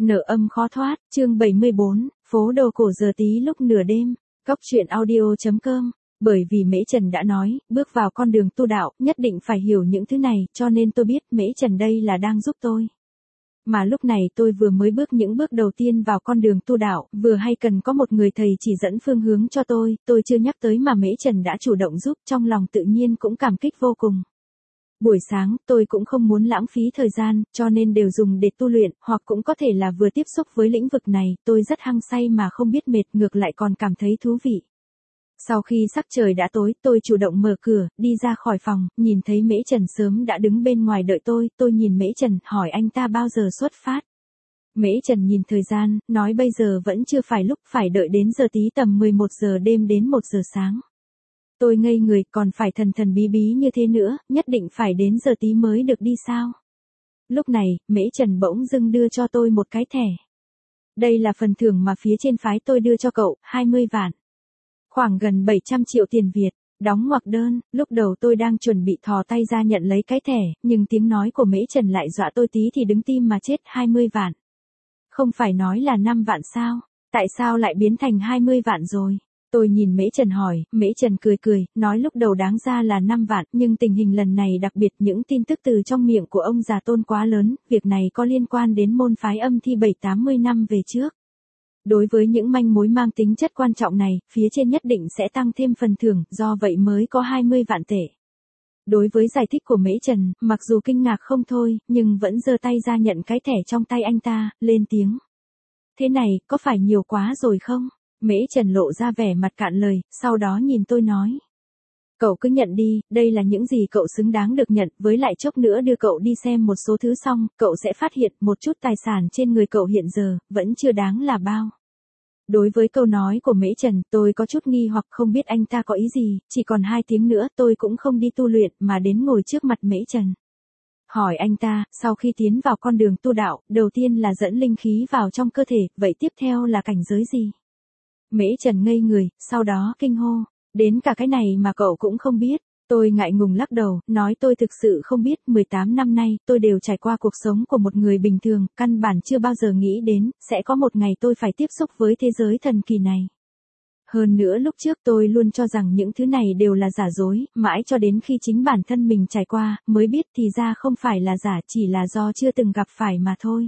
Nợ âm khó thoát, chương 74, phố đồ cổ giờ tí lúc nửa đêm, Cóc truyện audio.com. Bởi vì Mễ Trần đã nói, bước vào con đường tu đạo, nhất định phải hiểu những thứ này, cho nên tôi biết Mễ Trần đây là đang giúp tôi. Mà lúc này tôi vừa mới bước những bước đầu tiên vào con đường tu đạo, vừa hay cần có một người thầy chỉ dẫn phương hướng cho tôi chưa nhắc tới mà Mễ Trần đã chủ động giúp, trong lòng tự nhiên cũng cảm kích vô cùng. Buổi sáng, tôi cũng không muốn lãng phí thời gian, cho nên đều dùng để tu luyện, hoặc cũng có thể là vừa tiếp xúc với lĩnh vực này, tôi rất hăng say mà không biết mệt, ngược lại còn cảm thấy thú vị. Sau khi sắc trời đã tối, tôi chủ động mở cửa, đi ra khỏi phòng, nhìn thấy Mễ Trần sớm đã đứng bên ngoài đợi tôi nhìn Mễ Trần, hỏi anh ta bao giờ xuất phát. Mễ Trần nhìn thời gian, nói bây giờ vẫn chưa phải lúc, phải đợi đến giờ tí tầm 11 giờ đêm đến 1 giờ sáng. Tôi ngây người, còn phải thần thần bí bí như thế nữa, nhất định phải đến giờ tí mới được đi sao? Lúc này, Mễ Trần bỗng dưng đưa cho tôi một cái thẻ. Đây là phần thưởng mà phía trên phái tôi đưa cho cậu, 20 vạn. Khoảng gần 700 triệu tiền Việt, đóng ngoặc đơn, lúc đầu tôi đang chuẩn bị thò tay ra nhận lấy cái thẻ, nhưng tiếng nói của Mễ Trần lại dọa tôi tí thì đứng tim mà chết. 20 vạn. Không phải nói là 5 vạn sao? Tại sao lại biến thành 20 vạn rồi? Tôi nhìn Mễ Trần hỏi, Mễ Trần cười, nói lúc đầu đáng ra là 5 vạn, nhưng tình hình lần này đặc biệt, những tin tức từ trong miệng của ông già Tôn quá lớn, việc này có liên quan đến môn phái âm thi 7-80 năm về trước. Đối với những manh mối mang tính chất quan trọng này, phía trên nhất định sẽ tăng thêm phần thưởng, do vậy mới có 20 vạn tệ. Đối với giải thích của Mễ Trần, mặc dù kinh ngạc không thôi, nhưng vẫn giơ tay ra nhận cái thẻ trong tay anh ta, lên tiếng. Thế này, có phải nhiều quá rồi không? Mễ Trần lộ ra vẻ mặt cạn lời, sau đó nhìn tôi nói. Cậu cứ nhận đi, đây là những gì cậu xứng đáng được nhận, với lại chốc nữa đưa cậu đi xem một số thứ xong, cậu sẽ phát hiện một chút tài sản trên người cậu hiện giờ, vẫn chưa đáng là bao. Đối với câu nói của Mễ Trần, tôi có chút nghi hoặc không biết anh ta có ý gì, chỉ còn 2 tiếng nữa tôi cũng không đi tu luyện mà đến ngồi trước mặt Mễ Trần. Hỏi anh ta, sau khi tiến vào con đường tu đạo, đầu tiên là dẫn linh khí vào trong cơ thể, vậy tiếp theo là cảnh giới gì? Mễ Trần ngây người, sau đó kinh hô, đến cả cái này mà cậu cũng không biết. Tôi ngại ngùng lắc đầu, nói tôi thực sự không biết, 18 năm nay, tôi đều trải qua cuộc sống của một người bình thường, căn bản chưa bao giờ nghĩ đến, sẽ có một ngày tôi phải tiếp xúc với thế giới thần kỳ này. Hơn nữa lúc trước tôi luôn cho rằng những thứ này đều là giả dối, mãi cho đến khi chính bản thân mình trải qua, mới biết thì ra không phải là giả, chỉ là do chưa từng gặp phải mà thôi.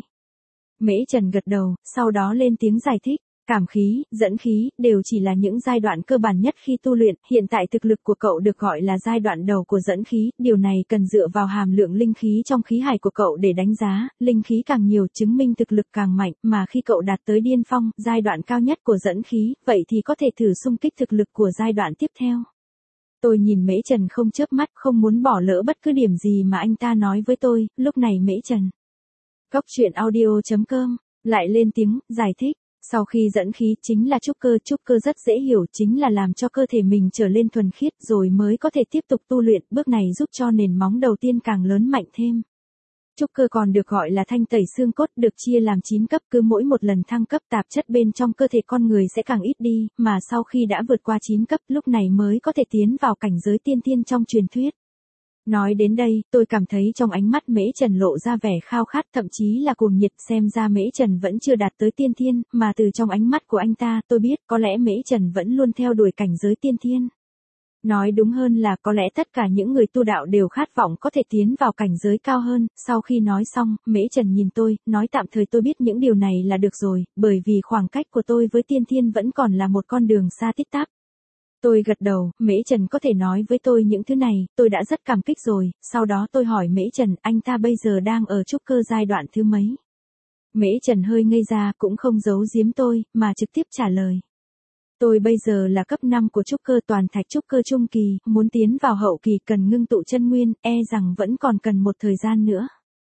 Mễ Trần gật đầu, sau đó lên tiếng giải thích. Cảm khí, dẫn khí, đều chỉ là những giai đoạn cơ bản nhất khi tu luyện, hiện tại thực lực của cậu được gọi là giai đoạn đầu của dẫn khí, điều này cần dựa vào hàm lượng linh khí trong khí hải của cậu để đánh giá, linh khí càng nhiều chứng minh thực lực càng mạnh, mà khi cậu đạt tới điên phong, giai đoạn cao nhất của dẫn khí, vậy thì có thể thử xung kích thực lực của giai đoạn tiếp theo. Tôi nhìn Mễ Trần không chớp mắt, không muốn bỏ lỡ bất cứ điểm gì mà anh ta nói với tôi, lúc này Mễ Trần. Cóc truyện audio.com, lại lên tiếng, giải thích. Sau khi dẫn khí chính là trúc cơ rất dễ hiểu, chính là làm cho cơ thể mình trở lên thuần khiết rồi mới có thể tiếp tục tu luyện, bước này giúp cho nền móng đầu tiên càng lớn mạnh thêm. Trúc cơ còn được gọi là thanh tẩy xương cốt, được chia làm 9 cấp, cứ mỗi một lần thăng cấp tạp chất bên trong cơ thể con người sẽ càng ít đi, mà sau khi đã vượt qua 9 cấp, lúc này mới có thể tiến vào cảnh giới tiên thiên trong truyền thuyết. Nói đến đây, tôi cảm thấy trong ánh mắt Mễ Trần lộ ra vẻ khao khát, thậm chí là cuồng nhiệt, xem ra Mễ Trần vẫn chưa đạt tới tiên thiên, mà từ trong ánh mắt của anh ta, tôi biết có lẽ Mễ Trần vẫn luôn theo đuổi cảnh giới tiên thiên. Nói đúng hơn là có lẽ tất cả những người tu đạo đều khát vọng có thể tiến vào cảnh giới cao hơn. Sau khi nói xong, Mễ Trần nhìn tôi, nói tạm thời tôi biết những điều này là được rồi, bởi vì khoảng cách của tôi với tiên thiên vẫn còn là một con đường xa tít tắp. Tôi gật đầu, Mễ Trần có thể nói với tôi những thứ này, tôi đã rất cảm kích rồi, sau đó tôi hỏi Mễ Trần, anh ta bây giờ đang ở trúc cơ giai đoạn thứ mấy? Mễ Trần hơi ngây ra, cũng không giấu giếm tôi, mà trực tiếp trả lời. Tôi bây giờ là cấp 5 của trúc cơ, toàn thạch trúc cơ trung kỳ, muốn tiến vào hậu kỳ cần ngưng tụ chân nguyên, rằng vẫn còn cần một thời gian nữa.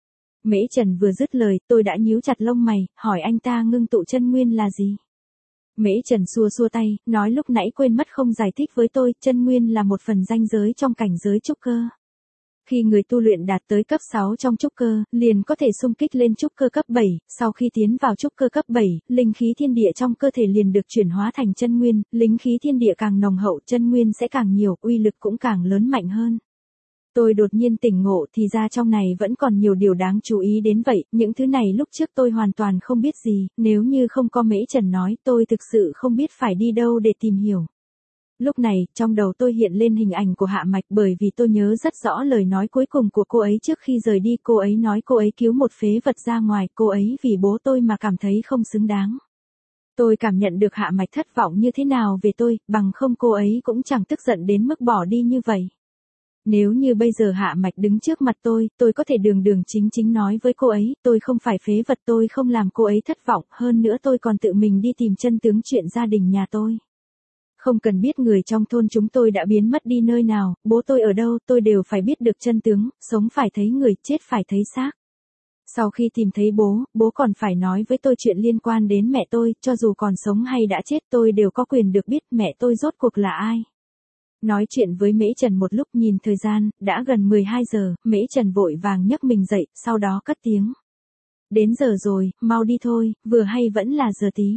Mễ Trần vừa dứt lời, tôi đã nhíu chặt lông mày, hỏi anh ta ngưng tụ chân nguyên là gì? Mễ Trần xua tay, nói lúc nãy quên mất không giải thích với tôi, chân nguyên là một phần ranh giới trong cảnh giới trúc cơ. Khi người tu luyện đạt tới cấp 6 trong trúc cơ, liền có thể xung kích lên trúc cơ cấp 7, sau khi tiến vào trúc cơ cấp 7, linh khí thiên địa trong cơ thể liền được chuyển hóa thành chân nguyên, linh khí thiên địa càng nồng hậu, chân nguyên sẽ càng nhiều, uy lực cũng càng lớn mạnh hơn. Tôi đột nhiên tỉnh ngộ thì ra trong này vẫn còn nhiều điều đáng chú ý đến vậy, những thứ này lúc trước tôi hoàn toàn không biết gì, nếu như không có Mễ Trần nói tôi thực sự không biết phải đi đâu để tìm hiểu. Lúc này, trong đầu tôi hiện lên hình ảnh của Hạ Mạch bởi vì tôi nhớ rất rõ lời nói cuối cùng của cô ấy trước khi rời đi. Cô ấy nói cô ấy cứu một phế vật ra ngoài, cô ấy vì bố tôi mà cảm thấy không xứng đáng. Tôi cảm nhận được Hạ Mạch thất vọng như thế nào về tôi, bằng không cô ấy cũng chẳng tức giận đến mức bỏ đi như vậy. Nếu như bây giờ Hạ Mạch đứng trước mặt tôi có thể đường đường chính chính nói với cô ấy, tôi không phải phế vật, tôi không làm cô ấy thất vọng, hơn nữa tôi còn tự mình đi tìm chân tướng chuyện gia đình nhà tôi. Không cần biết người trong thôn chúng tôi đã biến mất đi nơi nào, bố tôi ở đâu, tôi đều phải biết được chân tướng, sống phải thấy người, chết phải thấy xác. Sau khi tìm thấy bố còn phải nói với tôi chuyện liên quan đến mẹ tôi, cho dù còn sống hay đã chết tôi đều có quyền được biết mẹ tôi rốt cuộc là ai. Nói chuyện với Mễ Trần một lúc nhìn thời gian, đã gần 12 giờ, Mễ Trần vội vàng nhấc mình dậy, sau đó cất tiếng. Đến giờ rồi, mau đi thôi, vừa hay vẫn là giờ tí.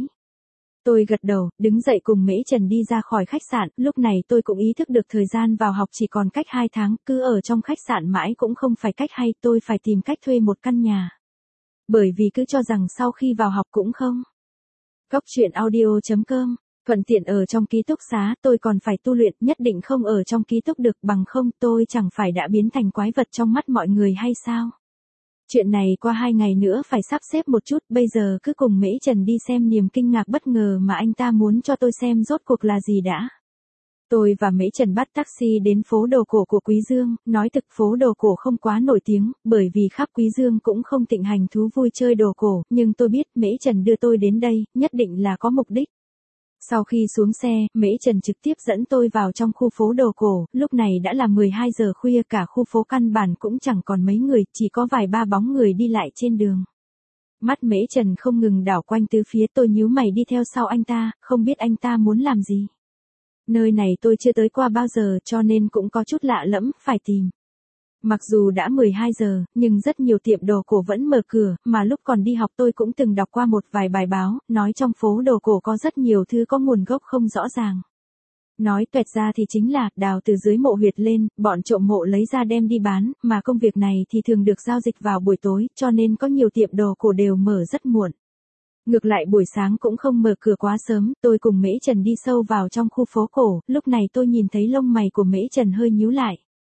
Tôi gật đầu, đứng dậy cùng Mễ Trần đi ra khỏi khách sạn, lúc này tôi cũng ý thức được thời gian vào học chỉ còn cách 2 tháng, cứ ở trong khách sạn mãi cũng không phải cách hay, tôi phải tìm cách thuê một căn nhà. Bởi vì cứ cho rằng sau khi vào học cũng không. Góc truyện audio.com, thuận tiện ở trong ký túc xá, tôi còn phải tu luyện, nhất định không ở trong ký túc được, bằng không tôi chẳng phải đã biến thành quái vật trong mắt mọi người hay sao? Chuyện này qua 2 ngày nữa phải sắp xếp một chút, bây giờ cứ cùng Mễ Trần đi xem niềm kinh ngạc bất ngờ mà anh ta muốn cho tôi xem rốt cuộc là gì đã. Tôi và Mễ Trần bắt taxi đến phố đồ cổ của Quý Dương, nói thực phố đồ cổ không quá nổi tiếng, bởi vì khắp Quý Dương cũng không thịnh hành thú vui chơi đồ cổ, nhưng tôi biết Mễ Trần đưa tôi đến đây, nhất định là có mục đích. Sau khi xuống xe, Mễ Trần trực tiếp dẫn tôi vào trong khu phố đồ cổ, lúc này đã là 12 giờ khuya, cả khu phố căn bản cũng chẳng còn mấy người, chỉ có vài ba bóng người đi lại trên đường. Mắt Mễ Trần không ngừng đảo quanh tứ phía, tôi nhíu mày đi theo sau anh ta, không biết anh ta muốn làm gì. Nơi này tôi chưa tới qua bao giờ cho nên cũng có chút lạ lẫm, phải tìm. Mặc dù đã 12 giờ, nhưng rất nhiều tiệm đồ cổ vẫn mở cửa, mà lúc còn đi học tôi cũng từng đọc qua một vài bài báo, nói trong phố đồ cổ có rất nhiều thứ có nguồn gốc không rõ ràng. Nói tuẹt ra thì chính là, đào từ dưới mộ huyệt lên, bọn trộm mộ lấy ra đem đi bán, mà công việc này thì thường được giao dịch vào buổi tối, cho nên có nhiều tiệm đồ cổ đều mở rất muộn. Ngược lại buổi sáng cũng không mở cửa quá sớm, tôi cùng Mễ Trần đi sâu vào trong khu phố cổ, lúc này tôi nhìn thấy lông mày của Mễ Trần hơi nhíu lại.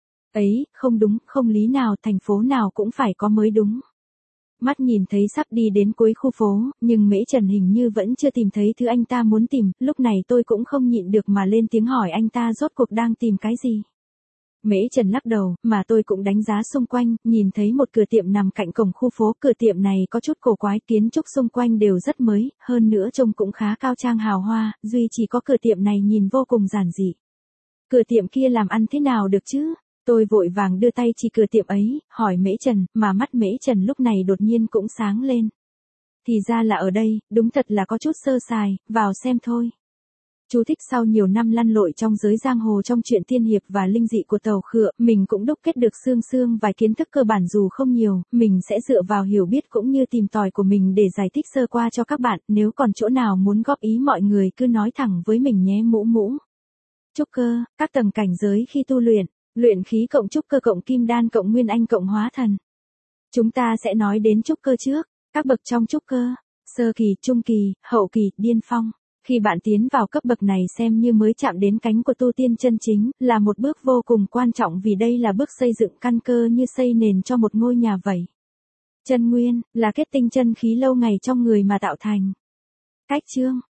Ấy, không đúng, không lý nào, thành phố nào cũng phải có mới đúng. Mắt nhìn thấy sắp đi đến cuối khu phố, nhưng Mễ Trần hình như vẫn chưa tìm thấy thứ anh ta muốn tìm, lúc này tôi cũng không nhịn được mà lên tiếng hỏi anh ta rốt cuộc đang tìm cái gì. Mễ Trần lắc đầu, mà tôi cũng đánh giá xung quanh, nhìn thấy một cửa tiệm nằm cạnh cổng khu phố, cửa tiệm này có chút cổ quái, kiến trúc xung quanh đều rất mới, hơn nữa trông cũng khá cao trang hào hoa, duy chỉ có cửa tiệm này nhìn vô cùng giản dị. Cửa tiệm kia làm ăn thế nào được chứ? Tôi vội vàng đưa tay chỉ cửa tiệm ấy, hỏi Mễ Trần, mà mắt Mễ Trần lúc này đột nhiên cũng sáng lên. Thì ra là ở đây, đúng thật là có chút sơ sài, vào xem thôi. Chú thích sau nhiều năm lăn lội trong giới giang hồ trong chuyện tiên hiệp và linh dị của tàu khựa, mình cũng đúc kết được xương vài kiến thức cơ bản dù không nhiều, mình sẽ dựa vào hiểu biết cũng như tìm tòi của mình để giải thích sơ qua cho các bạn, nếu còn chỗ nào muốn góp ý mọi người cứ nói thẳng với mình nhé mũ mũ. Trúc cơ, các tầng cảnh giới khi tu luyện, luyện khí cộng trúc cơ cộng kim đan cộng nguyên anh cộng hóa thần. Chúng ta sẽ nói đến trúc cơ trước, các bậc trong trúc cơ, sơ kỳ, trung kỳ, hậu kỳ, điên phong. Khi bạn tiến vào cấp bậc này xem như mới chạm đến cánh của tu tiên chân chính, là một bước vô cùng quan trọng vì đây là bước xây dựng căn cơ như xây nền cho một ngôi nhà vậy. Chân nguyên, là kết tinh chân khí lâu ngày trong người mà tạo thành. Cách chương,